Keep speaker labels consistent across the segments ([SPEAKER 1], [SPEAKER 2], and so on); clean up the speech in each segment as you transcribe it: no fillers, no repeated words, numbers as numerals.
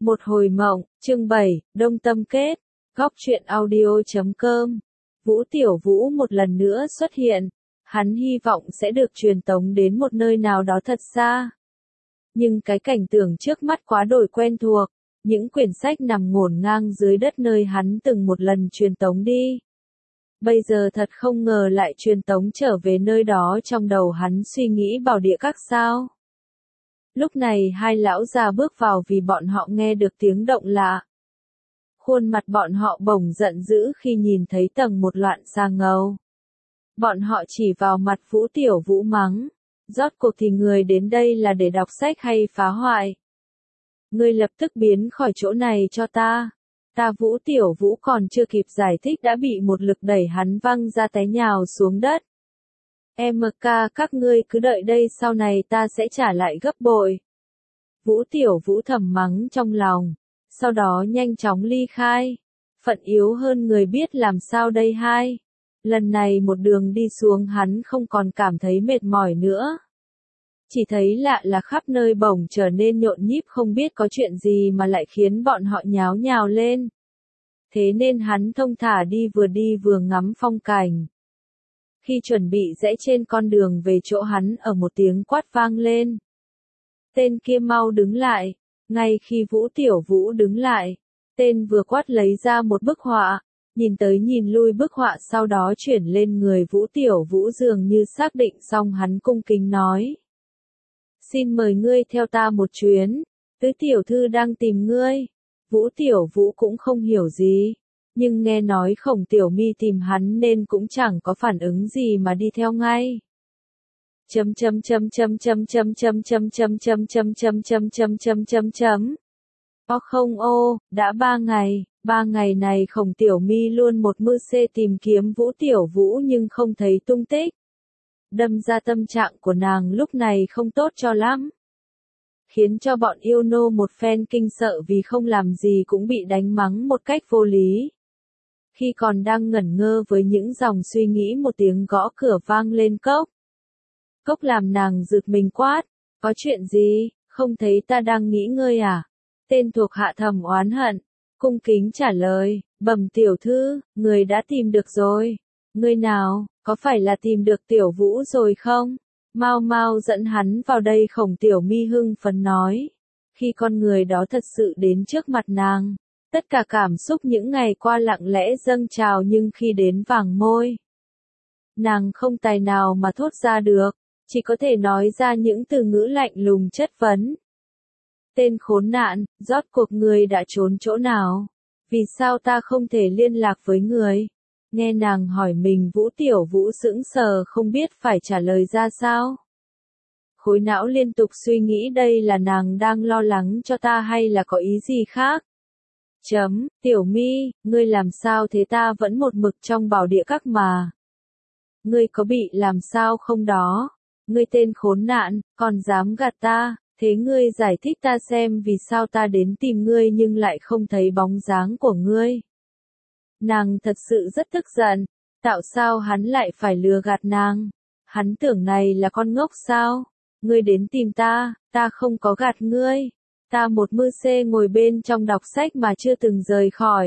[SPEAKER 1] Một hồi mộng, chương 7, Đông Tâm Kết, góc truyện audio.com. Vũ Tiểu Vũ một lần nữa xuất hiện, hắn hy vọng sẽ được truyền tống đến một nơi nào đó thật xa. Nhưng cái cảnh tượng trước mắt quá đổi quen thuộc, những quyển sách nằm ngổn ngang dưới đất nơi hắn từng một lần truyền tống đi. Bây giờ thật không ngờ lại truyền tống trở về nơi đó, trong đầu hắn suy nghĩ bảo địa các sao. Lúc này hai lão già bước vào vì bọn họ nghe được tiếng động lạ. Khuôn mặt bọn họ bỗng giận dữ khi nhìn thấy tầng một loạn xà ngầu. Bọn họ chỉ vào mặt Vũ Tiểu Vũ mắng. Rốt cuộc thì người đến đây là để đọc sách hay phá hoại? Ngươi lập tức biến khỏi chỗ này cho ta. Vũ Tiểu Vũ còn chưa kịp giải thích đã bị một lực đẩy hắn văng ra té nhào xuống đất. MK, các ngươi cứ đợi đây, sau này ta sẽ trả lại gấp bội. Vũ Tiểu Vũ thầm mắng trong lòng, sau đó nhanh chóng ly khai. Phận yếu hơn người biết làm sao đây hai. Lần này một đường đi xuống hắn không còn cảm thấy mệt mỏi nữa. Chỉ thấy lạ là khắp nơi bỗng trở nên nhộn nhịp, không biết có chuyện gì mà lại khiến bọn họ nháo nhào lên. Thế nên hắn thông thả đi vừa ngắm phong cảnh. Khi chuẩn bị rẽ trên con đường về chỗ hắn ở, một tiếng quát vang lên. Tên kia mau đứng lại. Ngay khi Vũ Tiểu Vũ đứng lại, tên vừa quát lấy ra một bức họa, nhìn tới nhìn lui bức họa, sau đó chuyển lên người Vũ Tiểu Vũ, dường như xác định xong hắn cung kính nói. Xin mời ngươi theo ta một chuyến, tứ tiểu thư đang tìm ngươi. Vũ Tiểu Vũ cũng không hiểu gì, nhưng nghe nói Khổng Tiểu Mi tìm hắn nên cũng chẳng có phản ứng gì mà đi theo ngay. Đã 3 ngày này Khổng Tiểu Mi luôn một mưu xê tìm kiếm Vũ Tiểu Vũ nhưng không thấy tung tích. Đâm ra tâm trạng của nàng lúc này không tốt cho lắm. Khiến cho bọn yêu nô một phen kinh sợ vì không làm gì cũng bị đánh mắng một cách vô lý. Khi còn đang ngẩn ngơ với những dòng suy nghĩ, một tiếng gõ cửa vang lên cốc. Cốc làm nàng giật mình quát, có chuyện gì, không thấy ta đang nghỉ ngơi à? Tên thuộc hạ thầm oán hận, cung kính trả lời, bẩm tiểu thư, người đã tìm được rồi. Người nào, có phải là tìm được Tiểu Vũ rồi không? Mau dẫn hắn vào đây, Khổng Tiểu Mi hưng phấn nói. Khi con người đó thật sự đến trước mặt nàng, tất cả cảm xúc những ngày qua lặng lẽ dâng trào, nhưng khi đến vàng môi, nàng không tài nào mà thốt ra được, chỉ có thể nói ra những từ ngữ lạnh lùng chất vấn. Tên khốn nạn, rốt cuộc người đã trốn chỗ nào? Vì sao ta không thể liên lạc với người? Nghe nàng hỏi mình, Vũ Tiểu Vũ sững sờ không biết phải trả lời ra sao. Khối não liên tục suy nghĩ đây là nàng đang lo lắng cho ta hay là có ý gì khác. Tiểu Mi, ngươi làm sao thế, ta vẫn một mực trong bảo địa các mà. Ngươi có bị làm sao không đó? Ngươi tên khốn nạn, còn dám gạt ta, thế ngươi giải thích ta xem vì sao ta đến tìm ngươi nhưng lại không thấy bóng dáng của ngươi. Nàng thật sự rất tức giận, tại sao hắn lại phải lừa gạt nàng? Hắn tưởng này là con ngốc sao? Ngươi đến tìm ta không có gạt ngươi. Ta một mưu xê ngồi bên trong đọc sách mà chưa từng rời khỏi.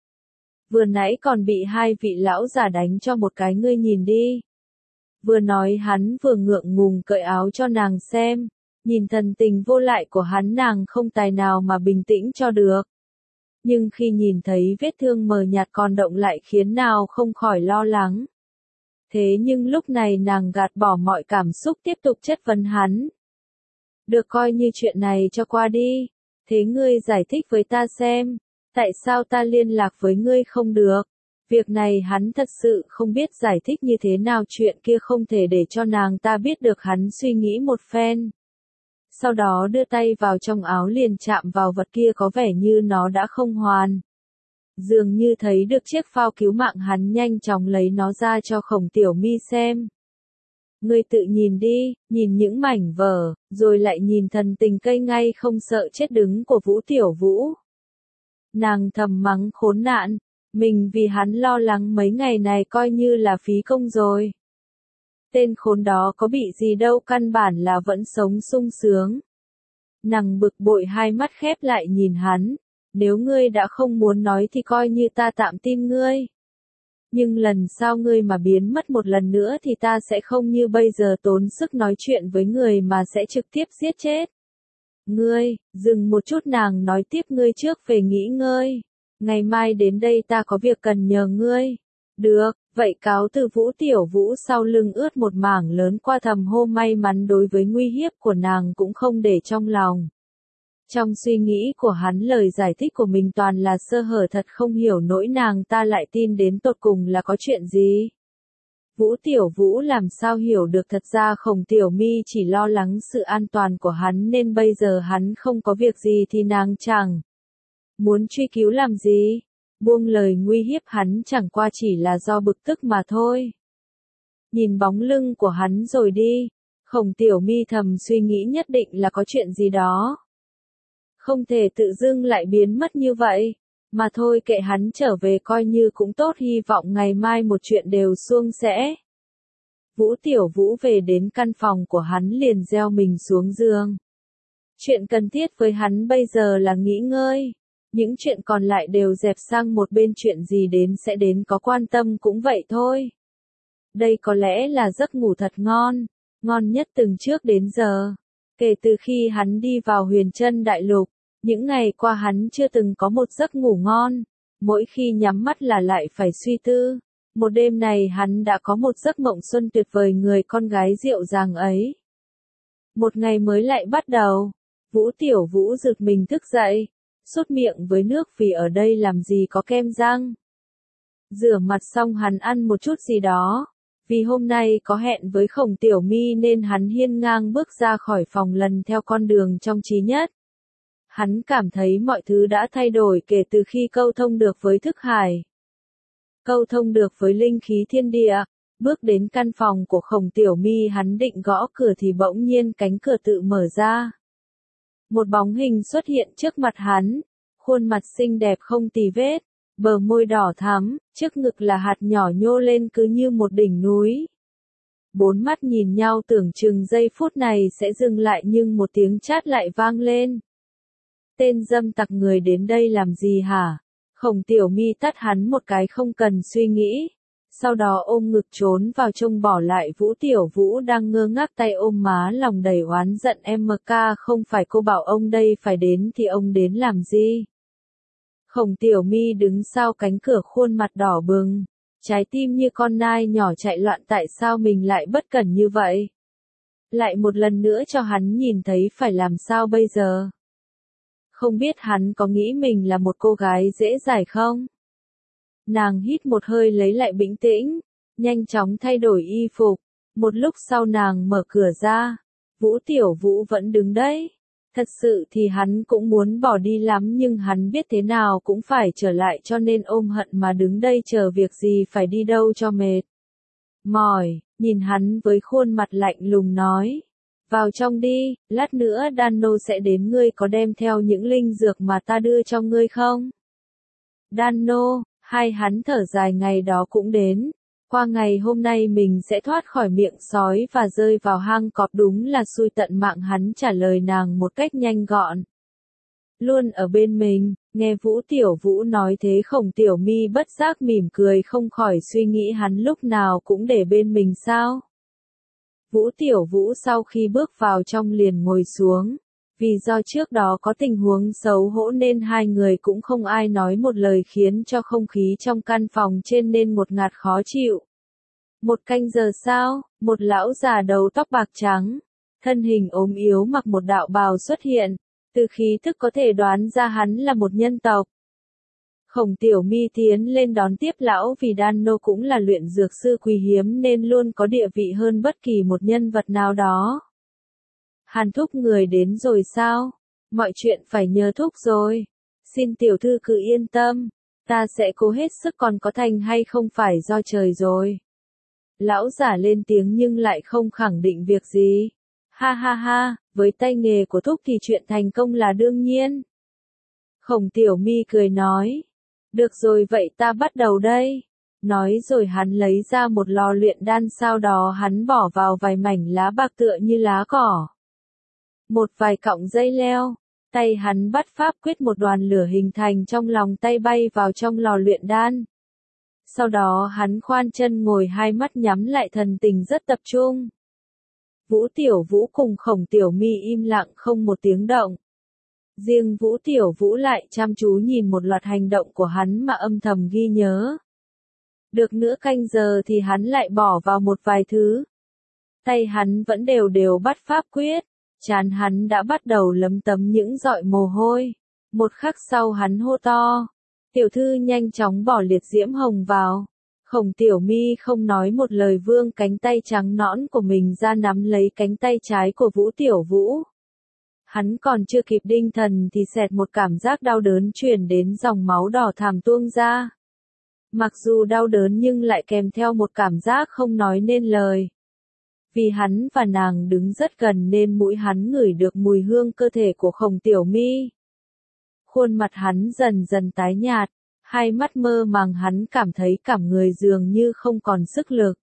[SPEAKER 1] Vừa nãy còn bị hai vị lão già đánh cho một cái, ngươi nhìn đi. Vừa nói hắn vừa ngượng ngùng cởi áo cho nàng xem. Nhìn thần tình vô lại của hắn, nàng không tài nào mà bình tĩnh cho được. Nhưng khi nhìn thấy vết thương mờ nhạt còn động lại khiến nào không khỏi lo lắng. Thế nhưng lúc này nàng gạt bỏ mọi cảm xúc, tiếp tục chất vấn hắn. Được, coi như chuyện này cho qua đi. Thế ngươi giải thích với ta xem, tại sao ta liên lạc với ngươi không được? Việc này hắn thật sự không biết giải thích như thế nào, chuyện kia không thể để cho nàng ta biết được. Hắn suy nghĩ một phen. Sau đó đưa tay vào trong áo, liền chạm vào vật kia, có vẻ như nó đã không hoàn. Dường như thấy được chiếc phao cứu mạng, hắn nhanh chóng lấy nó ra cho Khổng Tiểu Mi xem. Ngươi tự nhìn đi, nhìn những mảnh vở, rồi lại nhìn thần tình cây ngay không sợ chết đứng của Vũ Tiểu Vũ. Nàng thầm mắng khốn nạn, mình vì hắn lo lắng mấy ngày này coi như là phí công rồi. Tên khốn đó có bị gì đâu, căn bản là vẫn sống sung sướng. Nàng bực bội hai mắt khép lại nhìn hắn. Nếu ngươi đã không muốn nói thì coi như ta tạm tin ngươi. Nhưng lần sau ngươi mà biến mất một lần nữa thì ta sẽ không như bây giờ tốn sức nói chuyện với người mà sẽ trực tiếp giết chết. Ngươi, dừng một chút nàng nói tiếp ngươi trước về nghỉ ngơi. Ngày mai đến đây ta có việc cần nhờ ngươi. Được, vậy cáo từ Vũ Tiểu Vũ sau lưng ướt một mảng lớn qua thầm hô may mắn đối với nguy hiếp của nàng cũng không để trong lòng. Trong suy nghĩ của hắn lời giải thích của mình toàn là sơ hở thật không hiểu nỗi nàng ta lại tin đến tột cùng là có chuyện gì. Vũ Tiểu Vũ làm sao hiểu được thật ra Khổng Tiểu My chỉ lo lắng sự an toàn của hắn nên bây giờ hắn không có việc gì thì nàng chẳng muốn truy cứu làm gì. Buông lời nguy hiếp hắn chẳng qua chỉ là do bực tức mà thôi. Nhìn bóng lưng của hắn rồi đi, Khổng Tiểu My thầm suy nghĩ nhất định là có chuyện gì đó. Không thể tự dưng lại biến mất như vậy. Mà thôi kệ hắn trở về coi như cũng tốt hy vọng ngày mai một chuyện đều suôn sẻ. Vũ Tiểu Vũ về đến căn phòng của hắn liền gieo mình xuống giường. Chuyện cần thiết với hắn bây giờ là nghỉ ngơi. Những chuyện còn lại đều dẹp sang một bên chuyện gì đến sẽ đến có quan tâm cũng vậy thôi. Đây có lẽ là giấc ngủ thật ngon, ngon nhất từng trước đến giờ. Kể từ khi hắn đi vào Huyền Trân Đại Lục, những ngày qua hắn chưa từng có một giấc ngủ ngon, mỗi khi nhắm mắt là lại phải suy tư. Một đêm này hắn đã có một giấc mộng xuân tuyệt vời người con gái dịu dàng ấy. Một ngày mới lại bắt đầu, Vũ Tiểu Vũ giật mình thức dậy, sốt miệng với nước vì ở đây làm gì có kem răng. Rửa mặt xong hắn ăn một chút gì đó. Vì hôm nay có hẹn với Khổng Tiểu My nên hắn hiên ngang bước ra khỏi phòng lần theo con đường trong trí nhất. Hắn cảm thấy mọi thứ đã thay đổi kể từ khi câu thông được với thức hải. Câu thông được với linh khí thiên địa. Bước đến căn phòng của Khổng Tiểu My hắn định gõ cửa thì bỗng nhiên cánh cửa tự mở ra. Một bóng hình xuất hiện trước mặt hắn. Khuôn mặt xinh đẹp không tì vết. Bờ môi đỏ thắm, trước ngực là hạt nhỏ nhô lên cứ như một đỉnh núi. Bốn mắt nhìn nhau tưởng chừng giây phút này sẽ dừng lại nhưng một tiếng chát lại vang lên. Tên dâm tặc người đến đây làm gì hả? Khổng Tiểu My tát hắn một cái không cần suy nghĩ. Sau đó ôm ngực trốn vào trong bỏ lại Vũ Tiểu Vũ đang ngơ ngác tay ôm má lòng đầy oán giận MK không phải cô bảo ông đây phải đến thì ông đến làm gì? Khổng Tiểu My đứng sau cánh cửa khuôn mặt đỏ bừng, trái tim như con nai nhỏ chạy loạn tại sao mình lại bất cẩn như vậy? Lại một lần nữa cho hắn nhìn thấy phải làm sao bây giờ? Không biết hắn có nghĩ mình là một cô gái dễ dãi không? Nàng hít một hơi lấy lại bình tĩnh, nhanh chóng thay đổi y phục. Một lúc sau nàng mở cửa ra, Vũ Tiểu Vũ vẫn đứng đấy. Thật sự thì hắn cũng muốn bỏ đi lắm nhưng hắn biết thế nào cũng phải trở lại cho nên ôm hận mà đứng đây chờ việc gì phải đi đâu cho mệt. Mỏi, nhìn hắn với khuôn mặt lạnh lùng nói. Vào trong đi, lát nữa Dano sẽ đến ngươi có đem theo những linh dược mà ta đưa cho ngươi không? Dano, hai hắn thở dài ngày đó cũng đến. Qua ngày hôm nay mình sẽ thoát khỏi miệng sói và rơi vào hang cọp đúng là xui tận mạng hắn trả lời nàng một cách nhanh gọn. Luôn ở bên mình, nghe Vũ Tiểu Vũ nói thế Khổng Tiểu My bất giác mỉm cười không khỏi suy nghĩ hắn lúc nào cũng để bên mình sao. Vũ Tiểu Vũ sau khi bước vào trong liền ngồi xuống. Vì do trước đó có tình huống xấu hổ nên hai người cũng không ai nói một lời khiến cho không khí trong căn phòng trên nên ngột ngạt khó chịu. Một canh giờ sau, một lão già đầu tóc bạc trắng, thân hình ốm yếu mặc một đạo bào xuất hiện, từ khí thức có thể đoán ra hắn là một nhân tộc. Khổng Tiểu My tiến lên đón tiếp lão vì Dano cũng là luyện dược sư quý hiếm nên luôn có địa vị hơn bất kỳ một nhân vật nào đó. Hàn thúc người đến rồi sao? Mọi chuyện phải nhờ thúc rồi. Xin tiểu thư cứ yên tâm. Ta sẽ cố hết sức còn có thành hay không phải do trời rồi. Lão giả lên tiếng nhưng lại không khẳng định việc gì. Ha ha ha, với tay nghề của thúc thì chuyện thành công là đương nhiên. Khổng Tiểu My cười nói. Được rồi vậy ta bắt đầu đây. Nói rồi hắn lấy ra một lò luyện đan sau đó hắn bỏ vào vài mảnh lá bạc tựa như lá cỏ. một vài cọng dây leo. Tay hắn bắt pháp quyết, một đoàn lửa hình thành trong lòng tay bay vào trong lò luyện đan. Sau đó hắn khoan chân ngồi, hai mắt nhắm lại, thần tình rất tập trung. Vũ Tiểu Vũ cùng Khổng Tiểu My im lặng không một tiếng động. Riêng Vũ Tiểu Vũ lại chăm chú nhìn một loạt hành động của hắn mà âm thầm ghi nhớ. Được nửa canh giờ thì hắn lại bỏ vào một vài thứ. Tay hắn vẫn đều đều bắt pháp quyết, trán hắn đã bắt đầu lấm tấm những giọt mồ hôi. Một khắc sau hắn hô to, tiểu thư nhanh chóng bỏ liệt diễm hồng vào. Khổng Tiểu My không nói một lời, vươn cánh tay trắng nõn của mình ra nắm lấy cánh tay trái của Vũ Tiểu Vũ. Hắn còn chưa kịp định thần thì xẹt một cảm giác đau đớn truyền đến, dòng máu đỏ thẳm tuôn ra. Mặc dù đau đớn nhưng lại kèm theo một cảm giác không nói nên lời. Vì hắn và nàng đứng rất gần nên mũi hắn ngửi được mùi hương cơ thể của Khổng Tiểu My. Khuôn mặt hắn dần dần tái nhạt, hai mắt mơ màng, hắn cảm thấy cả người dường như không còn sức lực.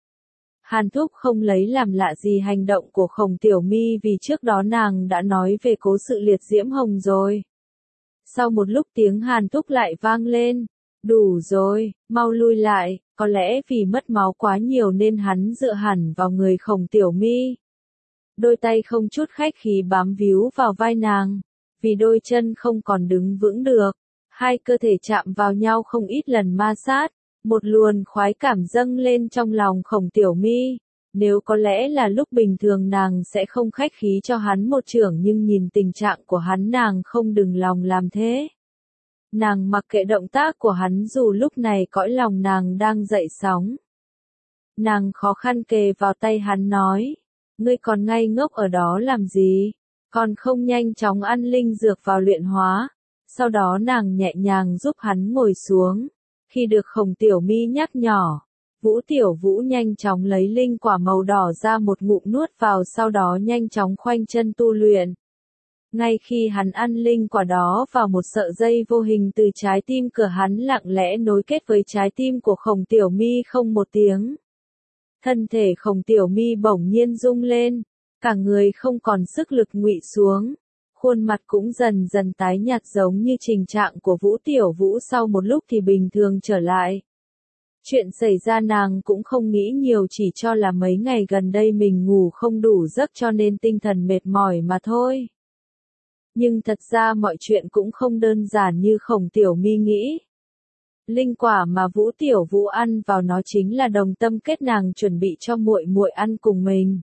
[SPEAKER 1] Hàn Thúc không lấy làm lạ gì hành động của Khổng Tiểu My, vì trước đó nàng đã nói về cố sự liệt diễm hồng rồi. Sau một lúc tiếng Hàn Thúc lại vang lên. Đủ rồi, mau lui lại. Có lẽ vì mất máu quá nhiều nên hắn dựa hẳn vào người Khổng Tiểu My. Đôi tay không chút khách khí bám víu vào vai nàng. Vì đôi chân không còn đứng vững được, hai cơ thể chạm vào nhau không ít lần ma sát. Một luồng khoái cảm dâng lên trong lòng Khổng Tiểu My. Nếu có lẽ là lúc bình thường nàng sẽ không khách khí cho hắn một chưởng, nhưng nhìn tình trạng của hắn nàng không đừng lòng làm thế. Nàng mặc kệ động tác của hắn dù lúc này cõi lòng nàng đang dậy sóng. Nàng khó khăn kề vào tay hắn nói, ngươi còn ngây ngốc ở đó làm gì, còn không nhanh chóng ăn linh dược vào luyện hóa. Sau đó nàng nhẹ nhàng giúp hắn ngồi xuống. Khi được Khổng Tiểu My nhắc nhỏ, Vũ Tiểu Vũ nhanh chóng lấy linh quả màu đỏ ra một ngụm nuốt vào, sau đó nhanh chóng khoanh chân tu luyện. Ngay khi hắn ăn linh quả đó vào, một sợi dây vô hình từ trái tim cửa hắn lặng lẽ nối kết với trái tim của Khổng Tiểu My không một tiếng. Thân thể Khổng Tiểu My bỗng nhiên rung lên, cả người không còn sức lực ngụy xuống. Khuôn mặt cũng dần dần tái nhạt giống như tình trạng của Vũ Tiểu Vũ, sau một lúc thì bình thường trở lại. Chuyện xảy ra nàng cũng không nghĩ nhiều, chỉ cho là mấy ngày gần đây mình ngủ không đủ giấc cho nên tinh thần mệt mỏi mà thôi. Nhưng thật ra mọi chuyện cũng không đơn giản như Khổng Tiểu My nghĩ. Linh quả mà Vũ Tiểu Vũ ăn vào nó chính là đồng tâm kết nàng chuẩn bị cho muội muội ăn cùng mình.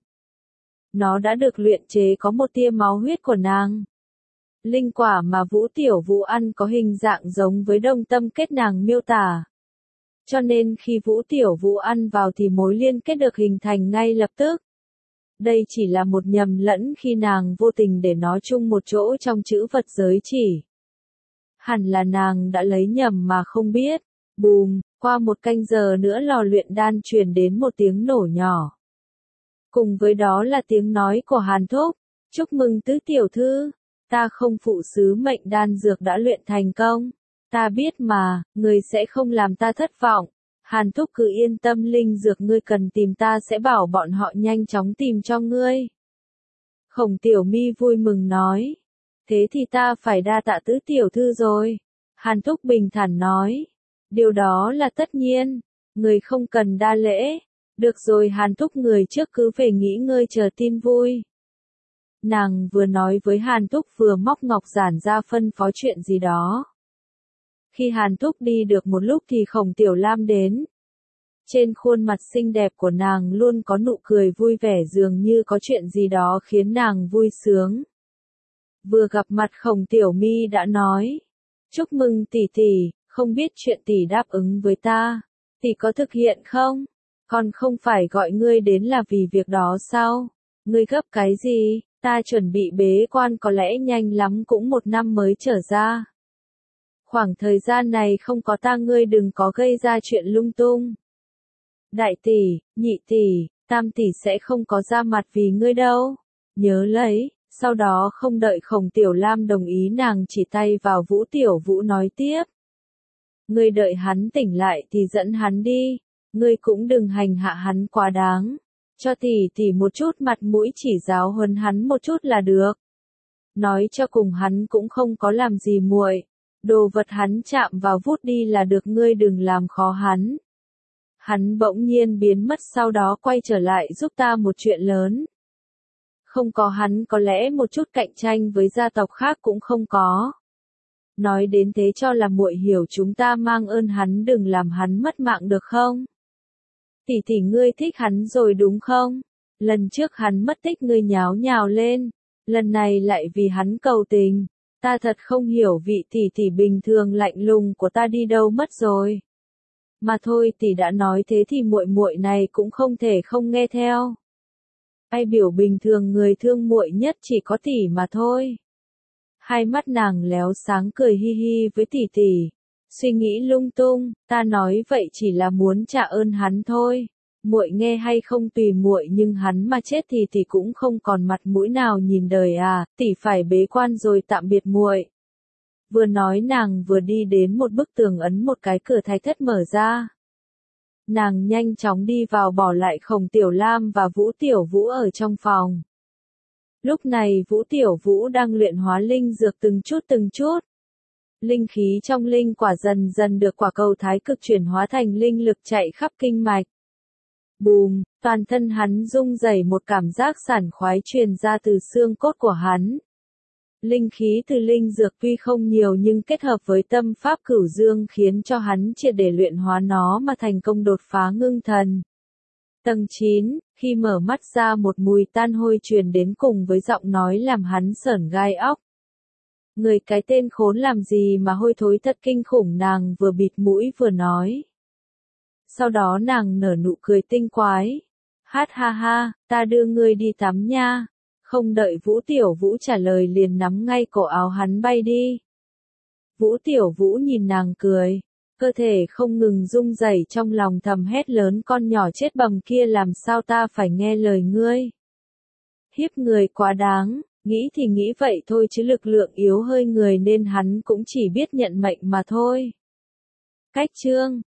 [SPEAKER 1] Nó đã được luyện chế có một tia máu huyết của nàng. Linh quả mà Vũ Tiểu Vũ ăn có hình dạng giống với đồng tâm kết nàng miêu tả. Cho nên khi Vũ Tiểu Vũ ăn vào thì mối liên kết được hình thành ngay lập tức. Đây chỉ là một nhầm lẫn khi nàng vô tình để nó chung một chỗ trong chữ vật giới chỉ. Hẳn là nàng đã lấy nhầm mà không biết. Bùm, qua một canh giờ nữa lò luyện đan truyền đến một tiếng nổ nhỏ. Cùng với đó là tiếng nói của Hàn Thúc. Chúc mừng tứ tiểu thư, ta không phụ sứ mệnh, đan dược đã luyện thành công. Ta biết mà, người sẽ không làm ta thất vọng. Hàn Thúc cứ yên tâm, linh dược ngươi cần tìm ta sẽ bảo bọn họ nhanh chóng tìm cho ngươi. Khổng Tiểu My vui mừng nói. Thế thì ta phải đa tạ tứ tiểu thư rồi. Hàn Thúc bình thản nói. Điều đó là tất nhiên, người không cần đa lễ. Được rồi Hàn Thúc, người trước cứ về nghỉ ngơi chờ tin vui. Nàng vừa nói với Hàn Thúc vừa móc ngọc giản ra phân phó chuyện gì đó. Khi Hàn Thúc đi được một lúc thì Khổng Tiểu Lam đến. Trên khuôn mặt xinh đẹp của nàng luôn có nụ cười vui vẻ, dường như có chuyện gì đó khiến nàng vui sướng. Vừa gặp mặt Khổng Tiểu My đã nói. Chúc mừng tỷ tỷ, không biết chuyện tỷ đáp ứng với ta, tỷ có thực hiện không? Còn không phải gọi ngươi đến là vì việc đó sao? Ngươi gấp cái gì? Ta chuẩn bị bế quan, có lẽ nhanh lắm cũng 1 năm mới trở ra. Khoảng thời gian này không có ta ngươi đừng có gây ra chuyện lung tung. Đại tỷ, nhị tỷ, tam tỷ sẽ không có ra mặt vì ngươi đâu. Nhớ lấy. Sau đó không đợi Khổng Tiểu Lam đồng ý, nàng chỉ tay vào Vũ Tiểu Vũ nói tiếp. Ngươi đợi hắn tỉnh lại thì dẫn hắn đi. Ngươi cũng đừng hành hạ hắn quá đáng. Cho tỷ tỷ một chút mặt mũi, chỉ giáo huấn hắn một chút là được. Nói cho cùng hắn cũng không có làm gì muội. Đồ vật hắn chạm vào vút đi là được, ngươi đừng làm khó hắn. Hắn bỗng nhiên biến mất, sau đó quay trở lại giúp ta một chuyện lớn. Không có hắn có lẽ một chút cạnh tranh với gia tộc khác cũng không có. Nói đến thế cho là muội hiểu chúng ta mang ơn hắn, đừng làm hắn mất mạng được không? Tỷ tỷ ngươi thích hắn rồi đúng không? Lần trước hắn mất tích ngươi nháo nhào lên, lần này lại vì hắn cầu tình. Ta thật không hiểu vị tỷ tỷ bình thường lạnh lùng của ta đi đâu mất rồi. Mà thôi, tỷ đã nói thế thì muội muội này cũng không thể không nghe theo. Ai biểu bình thường người thương muội nhất chỉ có tỷ mà thôi. Hai mắt nàng léo sáng cười hi hi với tỷ tỷ. Suy nghĩ lung tung, ta nói vậy chỉ là muốn trả ơn hắn thôi. Muội nghe hay không tùy muội, nhưng hắn mà chết thì tỷ cũng không còn mặt mũi nào nhìn đời à, tỷ phải bế quan rồi, tạm biệt muội. Vừa nói nàng vừa đi đến một bức tường, ấn một cái, cửa thái thất mở ra. Nàng nhanh chóng đi vào, bỏ lại Khổng Tiểu Lam và Vũ Tiểu Vũ ở trong phòng. Lúc này Vũ Tiểu Vũ đang luyện hóa linh dược từng chút. Linh khí trong linh quả dần dần được quả cầu thái cực chuyển hóa thành linh lực chạy khắp kinh mạch. Bùm, toàn thân hắn rung rẩy, một cảm giác sảng khoái truyền ra từ xương cốt của hắn. Linh khí từ linh dược tuy không nhiều nhưng kết hợp với tâm pháp cửu dương khiến cho hắn triệt để luyện hóa nó mà thành công đột phá ngưng thần. Tầng 9, khi mở mắt ra một mùi tan hôi truyền đến cùng với giọng nói làm hắn sởn gai óc. Người cái tên khốn làm gì mà hôi thối thật kinh khủng, nàng vừa bịt mũi vừa nói. Sau đó nàng nở nụ cười tinh quái. Hát ha ha, ta đưa ngươi đi tắm nha. Không đợi Vũ Tiểu Vũ trả lời liền nắm ngay cổ áo hắn bay đi. Vũ Tiểu Vũ nhìn nàng cười, cơ thể không ngừng rung rẩy, trong lòng thầm hét lớn, con nhỏ chết bầm kia, làm sao ta phải nghe lời ngươi. Hiếp người quá đáng, nghĩ thì nghĩ vậy thôi chứ lực lượng yếu hơi người nên hắn cũng chỉ biết nhận mệnh mà thôi. Cách chương